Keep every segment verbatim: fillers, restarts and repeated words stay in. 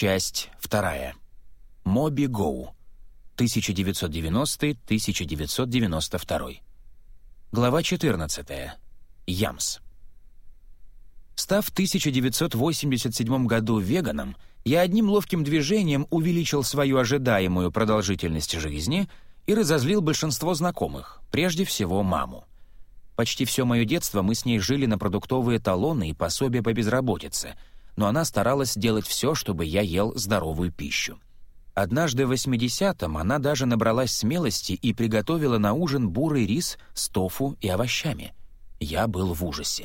Часть вторая. Моби Гоу. тысяча девятьсот девяностый — тысяча девятьсот девяносто второй. Глава четырнадцатая. Ямс. Став в тысяча девятьсот восемьдесят седьмом году веганом, я одним ловким движением увеличил свою ожидаемую продолжительность жизни и разозлил большинство знакомых, прежде всего маму. Почти все мое детство мы с ней жили на продуктовые талоны и пособия по безработице, но она старалась делать все, чтобы я ел здоровую пищу. Однажды в восьмидесятом она даже набралась смелости и приготовила на ужин бурый рис с тофу и овощами. Я был в ужасе.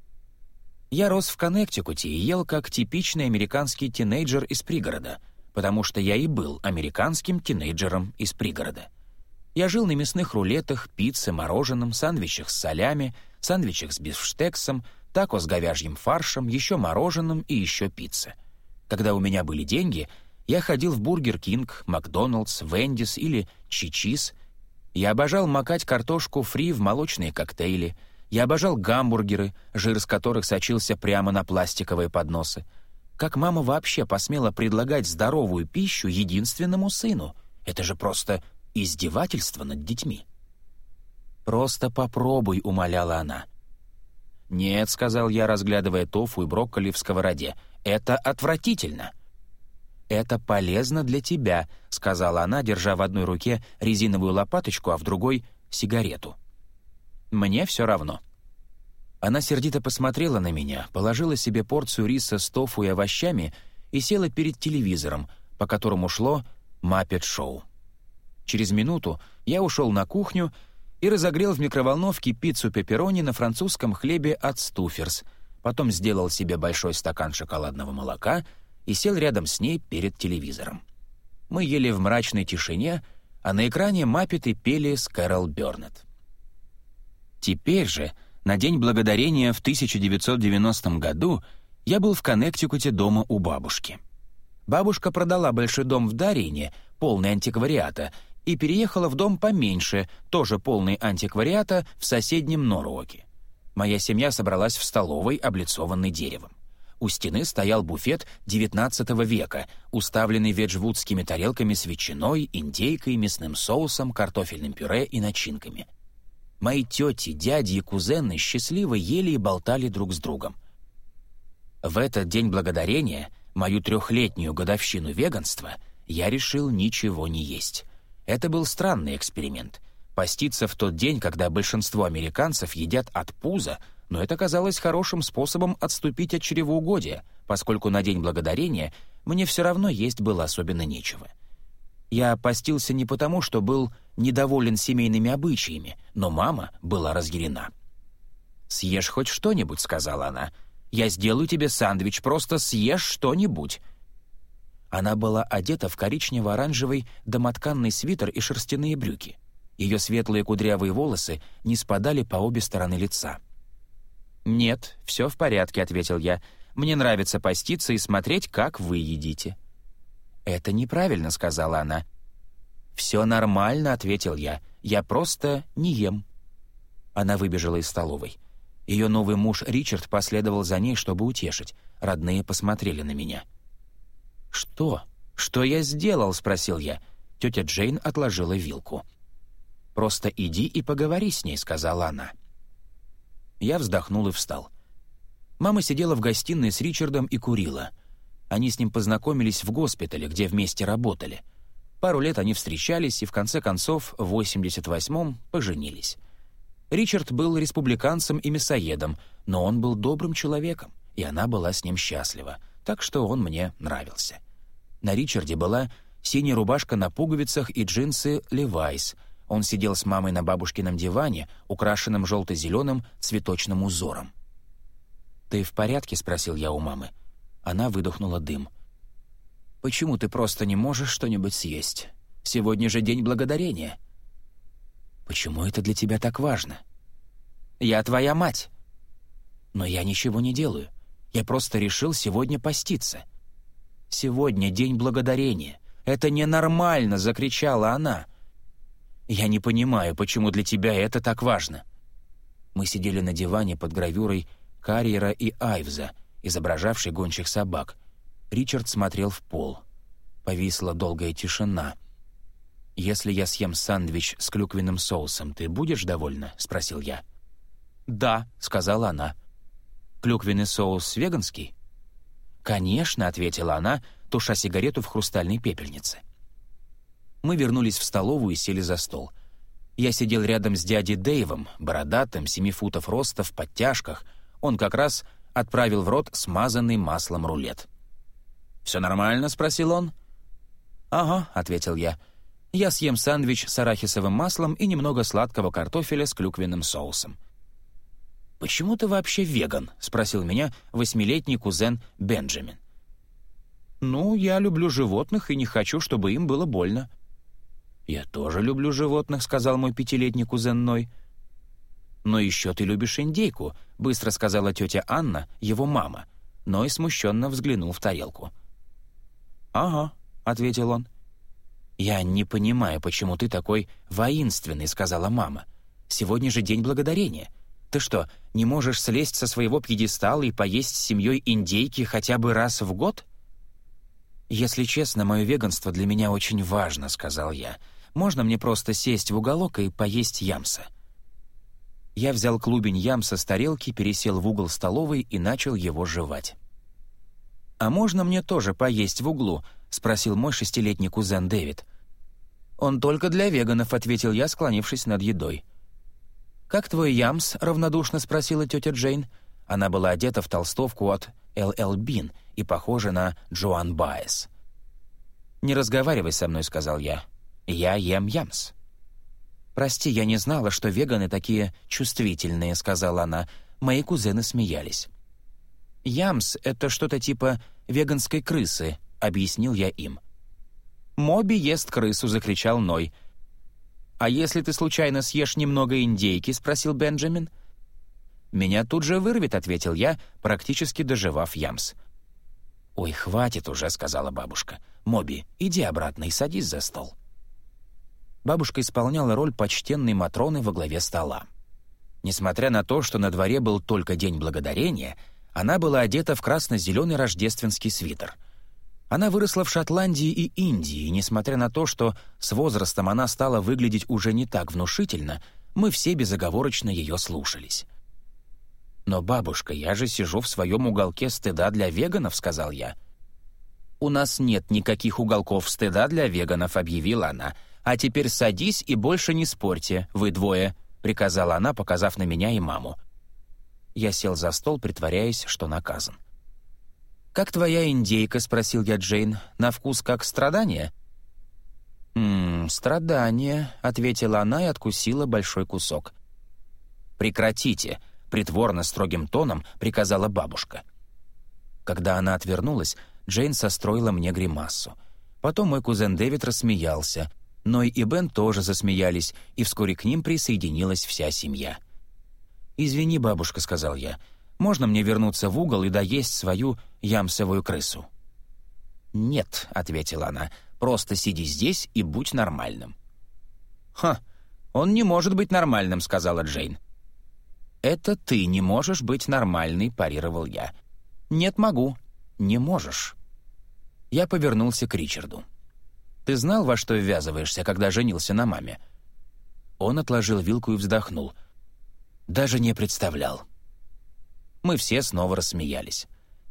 Я рос в Коннектикуте и ел как типичный американский тинейджер из пригорода, потому что я и был американским тинейджером из пригорода. Я жил на мясных рулетах, пицце, мороженом, сандвичах с солями, сандвичах с бифштексом, тако с говяжьим фаршем, еще мороженым и еще пицце. Когда у меня были деньги, я ходил в Бургер Кинг, Макдоналдс, Вендис или Чи-Чиз. Я обожал макать картошку фри в молочные коктейли. Я обожал гамбургеры, жир с которых сочился прямо на пластиковые подносы. Как мама вообще посмела предлагать здоровую пищу единственному сыну? Это же просто издевательство над детьми. «Просто попробуй», — умоляла она. «Нет», — сказал я, разглядывая тофу и брокколи в сковороде, — «это отвратительно». «Это полезно для тебя», — сказала она, держа в одной руке резиновую лопаточку, а в другой — сигарету. «Мне все равно». Она сердито посмотрела на меня, положила себе порцию риса с тофу и овощами и села перед телевизором, по которому шло «Маппет-шоу». Через минуту я ушел на кухню и разогрел в микроволновке пиццу пепперони на французском хлебе от Стуферс, потом сделал себе большой стакан шоколадного молока и сел рядом с ней перед телевизором. Мы ели в мрачной тишине, а на экране Маппеты пели с Кэрол Бёрнетт. Теперь же, на День Благодарения в тысяча девятьсот девяностом году, я был в Коннектикуте дома у бабушки. Бабушка продала большой дом в Дарине, полный антиквариата, и переехала в дом поменьше, тоже полный антиквариата, в соседнем Норвоке. Моя семья собралась в столовой, облицованной деревом. У стены стоял буфет девятнадцатого века, уставленный веджвудскими тарелками с ветчиной, индейкой, мясным соусом, картофельным пюре и начинками. Мои тети, дяди и кузены счастливо ели и болтали друг с другом. В этот День Благодарения, мою трехлетнюю годовщину веганства, я решил ничего не есть. Это был странный эксперимент. Поститься в тот день, когда большинство американцев едят от пуза, но это казалось хорошим способом отступить от чревоугодия, поскольку на День Благодарения мне все равно есть было особенно нечего. Я постился не потому, что был недоволен семейными обычаями, но мама была разъярена. «Съешь хоть что-нибудь», — сказала она. «Я сделаю тебе сэндвич, просто съешь что-нибудь». Она была одета в коричнево-оранжевый домотканный свитер и шерстяные брюки. Ее светлые кудрявые волосы не спадали по обе стороны лица. «Нет, все в порядке», — ответил я. «Мне нравится поститься и смотреть, как вы едите». «Это неправильно», — сказала она. «Все нормально», — ответил я. «Я просто не ем». Она выбежала из столовой. Ее новый муж Ричард последовал за ней, чтобы утешить. Родные посмотрели на меня. «Что? Что я сделал?» — спросил я. Тетя Джейн отложила вилку. «Просто иди и поговори с ней», — сказала она. Я вздохнул и встал. Мама сидела в гостиной с Ричардом и курила. Они с ним познакомились в госпитале, где вместе работали. Пару лет они встречались и, в конце концов, в восемьдесят восьмом поженились. Ричард был республиканцем и мясоедом, но он был добрым человеком, и она была с ним счастлива, так что он мне нравился. На Ричарде была синяя рубашка на пуговицах и джинсы «Левайс». Он сидел с мамой на бабушкином диване, украшенном желто-зеленым цветочным узором. «Ты в порядке?» — спросил я у мамы. Она выдохнула дым. «Почему ты просто не можешь что-нибудь съесть? Сегодня же День Благодарения». «Почему это для тебя так важно?» «Я твоя мать». «Но я ничего не делаю. Я просто решил сегодня поститься». «Сегодня День Благодарения. Это ненормально!» — закричала она. «Я не понимаю, почему для тебя это так важно». Мы сидели на диване под гравюрой Карьера и Айвза, изображавшей гончих собак. Ричард смотрел в пол. Повисла долгая тишина. «Если я съем сэндвич с клюквенным соусом, ты будешь довольна?» — спросил я. «Да», — сказала она. «Клюквенный соус веганский?» «Конечно», — ответила она, туша сигарету в хрустальной пепельнице. Мы вернулись в столовую и сели за стол. Я сидел рядом с дядей Дэйвом, бородатым, семи футов роста, в подтяжках. Он как раз отправил в рот смазанный маслом рулет. «Все нормально?» — спросил он. «Ага», — ответил я. «Я съем сэндвич с арахисовым маслом и немного сладкого картофеля с клюквенным соусом». «Почему ты вообще веган?» — спросил меня восьмилетний кузен Бенджамин. «Ну, я люблю животных и не хочу, чтобы им было больно». «Я тоже люблю животных», — сказал мой пятилетний кузен Ной. «Но еще ты любишь индейку», — быстро сказала тетя Анна, его мама. Ной смущенно взглянул в тарелку. «Ага», — ответил он. «Я не понимаю, почему ты такой воинственный», — сказала мама. «Сегодня же День Благодарения. Ты что, не можешь слезть со своего пьедестала и поесть с семьей индейки хотя бы раз в год?» «Если честно, мое веганство для меня очень важно», — сказал я. «Можно мне просто сесть в уголок и поесть ямса?» Я взял клубень ямса с тарелки, пересел в угол столовой и начал его жевать. «А можно мне тоже поесть в углу?» — спросил мой шестилетний кузен Дэвид. «Он только для веганов», — ответил я, склонившись над едой. «Как твой ямс?» — равнодушно спросила тетя Джейн. Она была одета в толстовку от эл эл Bean и похожа на Джоан Баэс. «Не разговаривай со мной», — сказал я. «Я ем ямс». «Прости, я не знала, что веганы такие чувствительные», — сказала она. Мои кузены смеялись. «Ямс — это что-то типа веганской крысы», — объяснил я им. «Моби ест крысу», — закричал Ной. «А если ты случайно съешь немного индейки?» — спросил Бенджамин. «Меня тут же вырвет», — ответил я, практически дожевав ямс. «Ой, хватит уже», — сказала бабушка. «Моби, иди обратно и садись за стол». Бабушка исполняла роль почтенной Матроны во главе стола. Несмотря на то, что на дворе был только День Благодарения, она была одета в красно-зеленый рождественский свитер. Она выросла в Шотландии и Индии, и несмотря на то, что с возрастом она стала выглядеть уже не так внушительно, мы все безоговорочно ее слушались. «Но, бабушка, я же сижу в своем уголке стыда для веганов», — сказал я. «У нас нет никаких уголков стыда для веганов», — объявила она. «А теперь садись и больше не спорьте, вы двое», — приказала она, показав на меня и маму. Я сел за стол, притворяясь, что наказан. «Как твоя индейка?» — спросил я Джейн. «На вкус как страдание?» «Ммм, страдание», — ответила она и откусила большой кусок. «Прекратите», — притворно строгим тоном приказала бабушка. Когда она отвернулась, Джейн состроила мне гримасу. Потом мой кузен Дэвид рассмеялся. Ной и Бен тоже засмеялись, и вскоре к ним присоединилась вся семья. «Извини, бабушка», — сказал я, — «можно мне вернуться в угол и доесть свою ямсовую крысу?» «Нет», — ответила она, — «просто сиди здесь и будь нормальным». «Ха, он не может быть нормальным», — сказала Джейн. «Это ты не можешь быть нормальной», — парировал я. «Нет, могу». «Не можешь». Я повернулся к Ричарду. «Ты знал, во что ввязываешься, когда женился на маме?» Он отложил вилку и вздохнул. «Даже не представлял». Мы все снова рассмеялись.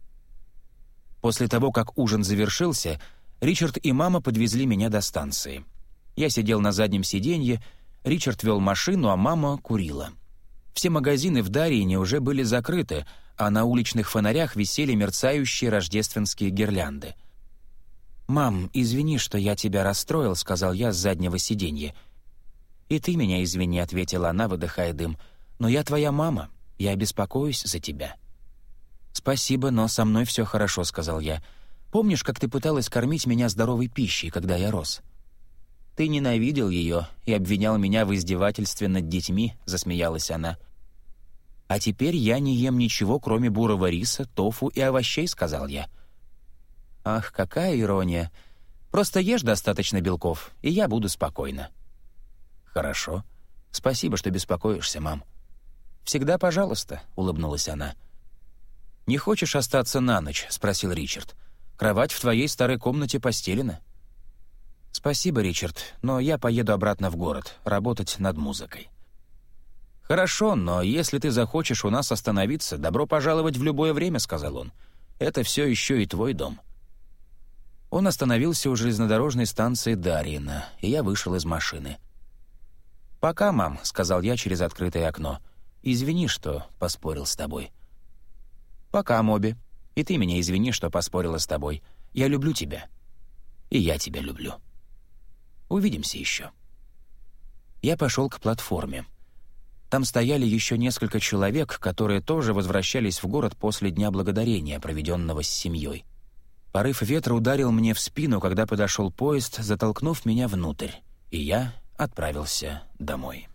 После того, как ужин завершился, Ричард и мама подвезли меня до станции. Я сидел на заднем сиденье, Ричард вел машину, а мама курила. Все магазины в Дариене уже были закрыты, а на уличных фонарях висели мерцающие рождественские гирлянды. «Мам, извини, что я тебя расстроил», — сказал я с заднего сиденья. «И ты меня извини», — ответила она, выдыхая дым. «Но я твоя мама, я беспокоюсь за тебя». «Спасибо, но со мной все хорошо», — сказал я. «Помнишь, как ты пыталась кормить меня здоровой пищей, когда я рос?» «Ты ненавидел ее и обвинял меня в издевательстве над детьми», — засмеялась она. «А теперь я не ем ничего, кроме бурого риса, тофу и овощей», — сказал я. «Ах, какая ирония. Просто ешь достаточно белков, и я буду спокойна». «Хорошо. Спасибо, что беспокоишься, мам». «Всегда пожалуйста», — улыбнулась она. «Не хочешь остаться на ночь?» — спросил Ричард. Кровать в твоей старой комнате постелена». «Спасибо, Ричард, но я поеду обратно в город, работать над музыкой». «Хорошо, но если ты захочешь у нас остановиться, добро пожаловать в любое время», — сказал он. «Это все еще и твой дом». Он остановился у железнодорожной станции Дарьино, и я вышел из машины. «Пока, мам», — сказал я через открытое окно. «Извини, что поспорил с тобой». «Пока, Моби. И ты меня извини, что поспорила с тобой. Я люблю тебя. И я тебя люблю. Увидимся еще». Я пошел к платформе. Там стояли еще несколько человек, которые тоже возвращались в город после Дня Благодарения, проведенного с семьей. Порыв ветра ударил мне в спину, когда подошел поезд, затолкнув меня внутрь, и я отправился домой.